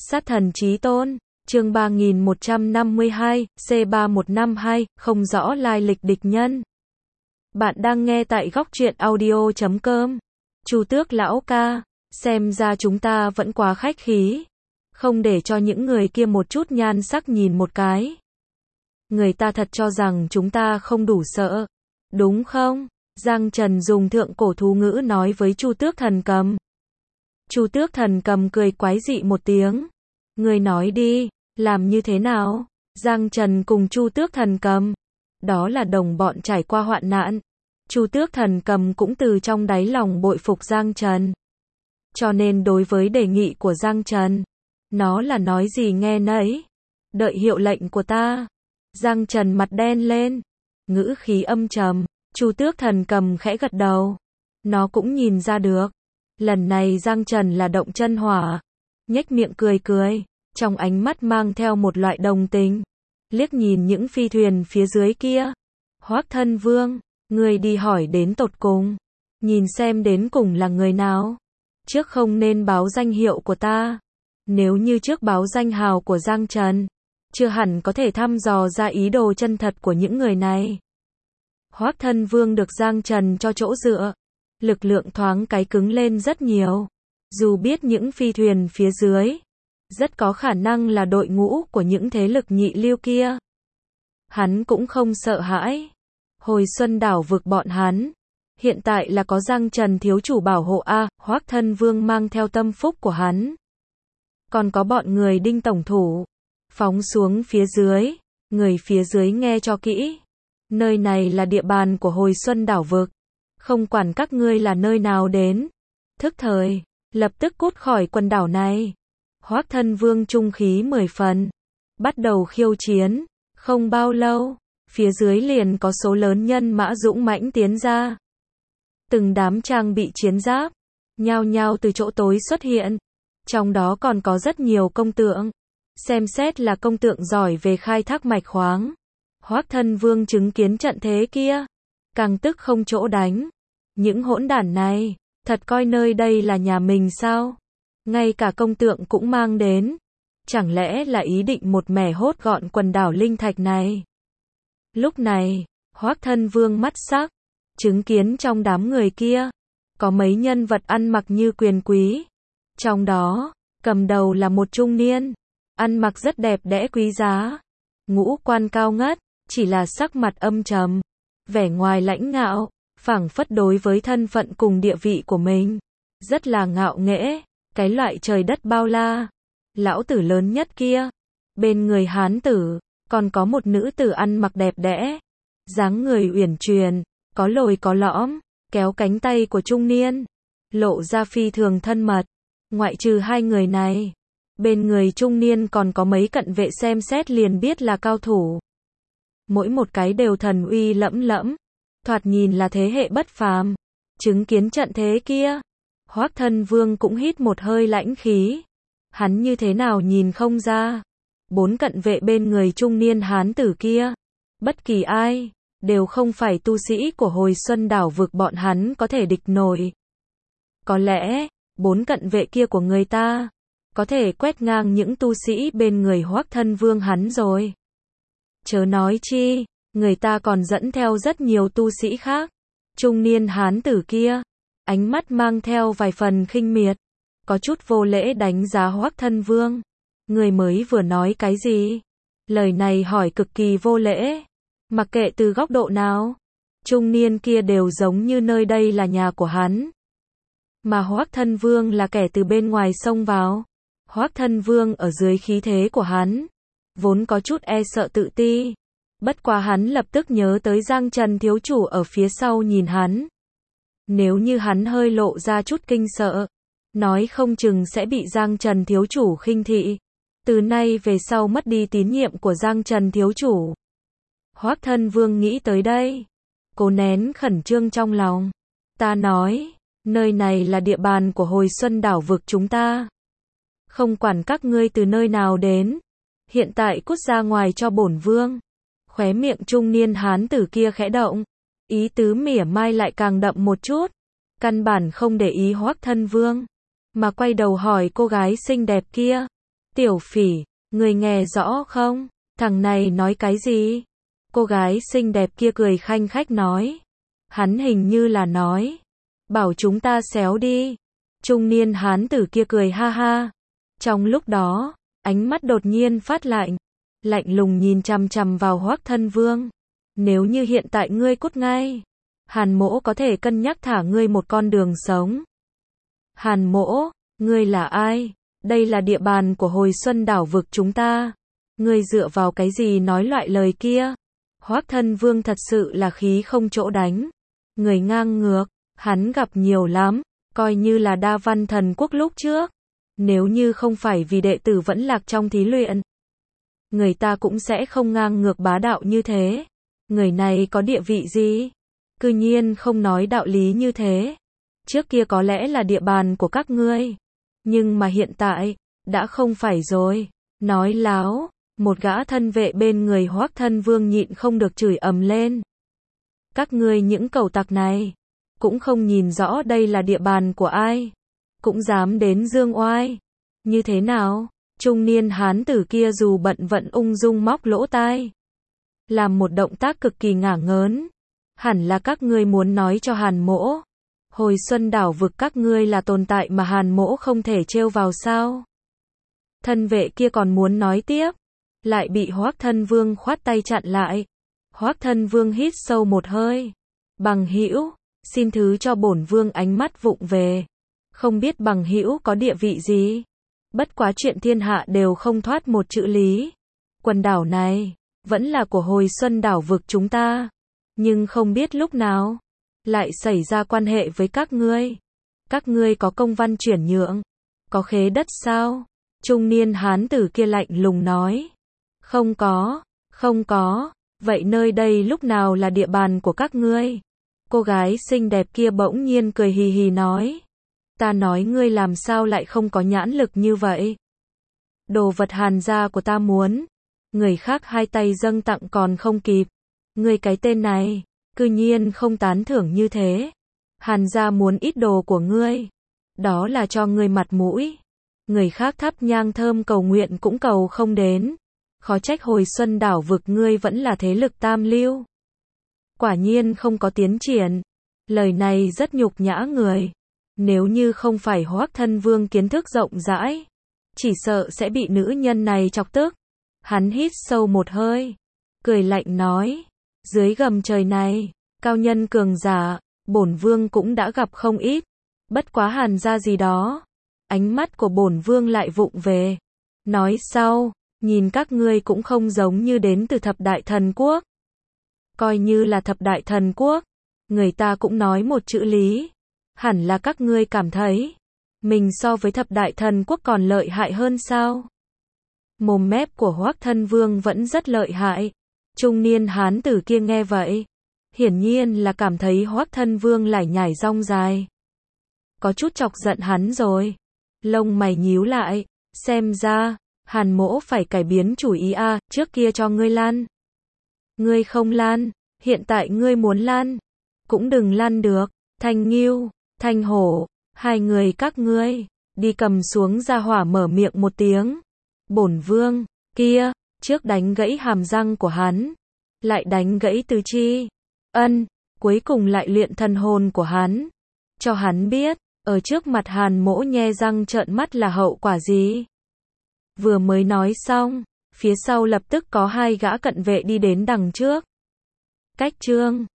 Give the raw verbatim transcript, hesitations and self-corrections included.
Sát thần chí tôn, chương ba nghìn một trăm năm mươi hai, C ba một năm hai, không rõ lai lịch địch nhân. Bạn đang nghe tại góc truyện audio chấm com. Chu Tước lão ca, xem ra chúng ta vẫn quá khách khí, không để cho những người kia một chút nhan sắc nhìn một cái. Người ta thật cho rằng chúng ta không đủ sợ, đúng không? Giang Trần dùng thượng cổ thú ngữ nói với Chu Tước thần cầm. Chu Tước thần cầm cười quái dị một tiếng. Người nói đi, làm như thế nào? Giang Trần cùng Chu Tước thần cầm, đó là đồng bọn trải qua hoạn nạn. Chu Tước thần cầm cũng từ trong đáy lòng bội phục Giang Trần. Cho nên đối với đề nghị của Giang Trần, nó là nói gì nghe nấy. Đợi hiệu lệnh của ta. Giang Trần mặt đen lên, ngữ khí âm trầm. Chu Tước thần cầm khẽ gật đầu. Nó cũng nhìn ra được. Lần này Giang Trần là động chân hỏa. Nhếch miệng cười cười, trong ánh mắt mang theo một loại đồng tình. Liếc nhìn những phi thuyền phía dưới kia. Hoắc Thân Vương, người đi hỏi đến tột cùng. Nhìn xem đến cùng là người nào. Trước không nên báo danh hiệu của ta. Nếu như trước báo danh hào của Giang Trần, chưa hẳn có thể thăm dò ra ý đồ chân thật của những người này. Hoắc Thân Vương được Giang Trần cho chỗ dựa, lực lượng thoáng cái cứng lên rất nhiều. Dù biết những phi thuyền phía dưới, rất có khả năng là đội ngũ của những thế lực nhị lưu kia. Hắn cũng không sợ hãi. Hồi Xuân đảo vực bọn hắn, hiện tại là có Giang Trần thiếu chủ bảo hộ a, Hoắc Thân Vương mang theo tâm phúc của hắn. Còn có bọn người Đinh tổng thủ, phóng xuống phía dưới, người phía dưới nghe cho kỹ. Nơi này là địa bàn của Hồi Xuân đảo vực, không quản các ngươi là nơi nào đến, thức thời, lập tức cút khỏi quần đảo này. Hoắc Thân Vương trung khí mười phần, bắt đầu khiêu chiến. Không bao lâu, phía dưới liền có số lớn nhân mã dũng mãnh tiến ra. Từng đám trang bị chiến giáp, nhao nhao từ chỗ tối xuất hiện. Trong đó còn có rất nhiều công tượng, xem xét là công tượng giỏi về khai thác mạch khoáng. Hoắc Thân Vương chứng kiến trận thế kia, càng tức không chỗ đánh. Những hỗn đản này, thật coi nơi đây là nhà mình sao? Ngay cả công tượng cũng mang đến. Chẳng lẽ là ý định một mẻ hốt gọn quần đảo linh thạch này? Lúc này, Hoắc Thân Vương mắt sắc, chứng kiến trong đám người kia, có mấy nhân vật ăn mặc như quyền quý. Trong đó, cầm đầu là một trung niên, ăn mặc rất đẹp đẽ quý giá, ngũ quan cao ngất, chỉ là sắc mặt âm trầm, vẻ ngoài lãnh ngạo, phảng phất đối với thân phận cùng địa vị của mình, rất là ngạo nghễ, cái loại trời đất bao la. Lão tử lớn nhất kia, bên người hán tử, còn có một nữ tử ăn mặc đẹp đẽ, dáng người uyển chuyển, có lồi có lõm, kéo cánh tay của trung niên, lộ ra phi thường thân mật. Ngoại trừ hai người này, bên người trung niên còn có mấy cận vệ xem xét liền biết là cao thủ. Mỗi một cái đều thần uy lẫm lẫm, thoạt nhìn là thế hệ bất phàm. Chứng kiến trận thế kia, Hoắc Thân Vương cũng hít một hơi lãnh khí. Hắn như thế nào nhìn không ra. Bốn cận vệ bên người trung niên hán tử kia, bất kỳ ai, đều không phải tu sĩ của Hồi Xuân đảo vực bọn hắn có thể địch nổi. Có lẽ, bốn cận vệ kia của người ta, có thể quét ngang những tu sĩ bên người Hoắc Thân Vương hắn rồi. Chớ nói chi, người ta còn dẫn theo rất nhiều tu sĩ khác. Trung niên hán tử kia, ánh mắt mang theo vài phần khinh miệt, có chút vô lễ đánh giá Hoắc Thân Vương. Người mới vừa nói cái gì? Lời này hỏi cực kỳ vô lễ. Mặc kệ từ góc độ nào, trung niên kia đều giống như nơi đây là nhà của hắn. Mà Hoắc Thân Vương là kẻ từ bên ngoài xông vào. Hoắc Thân Vương ở dưới khí thế của hắn, vốn có chút e sợ tự ti. Bất quá hắn lập tức nhớ tới Giang Trần thiếu chủ ở phía sau nhìn hắn. Nếu như hắn hơi lộ ra chút kinh sợ, nói không chừng sẽ bị Giang Trần thiếu chủ khinh thị. Từ nay về sau mất đi tín nhiệm của Giang Trần thiếu chủ. Hoắc Thân Vương nghĩ tới đây, cố nén khẩn trương trong lòng. Ta nói, nơi này là địa bàn của Hồi Xuân đảo vực chúng ta. Không quản các ngươi từ nơi nào đến, hiện tại cút ra ngoài cho bổn vương. Khóe miệng trung niên hán tử kia khẽ động, ý tứ mỉa mai lại càng đậm một chút. Căn bản không để ý Hoắc Thân Vương, mà quay đầu hỏi cô gái xinh đẹp kia. Tiểu Phỉ, người nghe rõ không? Thằng này nói cái gì? Cô gái xinh đẹp kia cười khanh khách nói. Hắn hình như là nói. Bảo chúng ta xéo đi. Trung niên hán tử kia cười ha ha. Trong lúc đó, ánh mắt đột nhiên phát lạnh. Lạnh lùng nhìn chằm chằm vào Hoắc Thân Vương. Nếu như hiện tại ngươi cút ngay, Hàn Mỗ có thể cân nhắc thả ngươi một con đường sống. Hàn Mỗ, ngươi là ai? Đây là địa bàn của Hồi Xuân đảo vực chúng ta. Ngươi dựa vào cái gì nói loại lời kia? Hoắc Thân Vương thật sự là khí không chỗ đánh. Người ngang ngược, hắn gặp nhiều lắm, coi như là Đa Văn Thần Quốc lúc trước. Nếu như không phải vì đệ tử vẫn lạc trong thí luyện, người ta cũng sẽ không ngang ngược bá đạo như thế. Người này có địa vị gì? Cư nhiên không nói đạo lý như thế. Trước kia có lẽ là địa bàn của các ngươi, nhưng mà hiện tại, đã không phải rồi. Nói láo, một gã thân vệ bên người Hoắc Thân Vương nhịn không được chửi ầm lên. Các ngươi những cẩu tặc này, cũng không nhìn rõ đây là địa bàn của ai, cũng dám đến dương oai. Như thế nào? Trung niên hán tử kia dù bận vận ung dung móc lỗ tai, làm một động tác cực kỳ ngả ngớn. Hẳn là các ngươi muốn nói cho Hàn Mỗ, Hồi Xuân đảo vực các ngươi là tồn tại mà Hàn Mỗ không thể trêu vào sao? Thân vệ kia còn muốn nói tiếp, lại bị Hoắc Thân Vương khoát tay chặn lại. Hoắc Thân Vương hít sâu một hơi. Bằng hữu, xin thứ cho bổn vương ánh mắt vụng về. Không biết bằng hữu có địa vị gì? Bất quá chuyện thiên hạ đều không thoát một chữ lý. Quần đảo này, vẫn là của Hồi Xuân đảo vực chúng ta. Nhưng không biết lúc nào, lại xảy ra quan hệ với các ngươi. Các ngươi có công văn chuyển nhượng, có khế đất sao? Trung niên hán tử kia lạnh lùng nói. Không có, không có, vậy nơi đây lúc nào là địa bàn của các ngươi? Cô gái xinh đẹp kia bỗng nhiên cười hì hì nói. Ta nói ngươi làm sao lại không có nhãn lực như vậy? Đồ vật Hàn gia của ta muốn, người khác hai tay dâng tặng còn không kịp. Ngươi cái tên này, cư nhiên không tán thưởng như thế. Hàn gia muốn ít đồ của ngươi, đó là cho ngươi mặt mũi. Người khác thắp nhang thơm cầu nguyện cũng cầu không đến. Khó trách Hồi Xuân đảo vực ngươi vẫn là thế lực tam lưu. Quả nhiên không có tiến triển. Lời này rất nhục nhã người. Nếu như không phải Hoắc Thân Vương kiến thức rộng rãi, chỉ sợ sẽ bị nữ nhân này chọc tức. Hắn hít sâu một hơi, cười lạnh nói. Dưới gầm trời này, cao nhân cường giả, bổn vương cũng đã gặp không ít. Bất quá Hàn gia gì đó. Ánh mắt của bổn vương lại vụng về. Nói sau, nhìn các ngươi cũng không giống như đến từ thập đại thần quốc. Coi như là thập đại thần quốc, người ta cũng nói một chữ lý. Hẳn là các ngươi cảm thấy, mình so với thập đại thần quốc còn lợi hại hơn sao? Mồm mép của Hoắc Thân Vương vẫn rất lợi hại. Trung niên hán tử kia nghe vậy, hiển nhiên là cảm thấy Hoắc Thân Vương lải nhải rong dài. Có chút chọc giận hắn rồi. Lông mày nhíu lại, xem ra, Hàn Mỗ phải cải biến chủ ý a, à, trước kia cho ngươi lăn. Ngươi không lăn, hiện tại ngươi muốn lăn, cũng đừng lăn được. Thanh Ngưu, Thanh Hổ, hai người các ngươi, đi cầm xuống ra hỏa mở miệng một tiếng. Bổn vương, kia, trước đánh gãy hàm răng của hắn, lại đánh gãy tứ chi. Ân, cuối cùng lại luyện thần hồn của hắn. Cho hắn biết, ở trước mặt Hàn Mỗ nhe răng trợn mắt là hậu quả gì. Vừa mới nói xong, phía sau lập tức có hai gã cận vệ đi đến đằng trước. Cách chương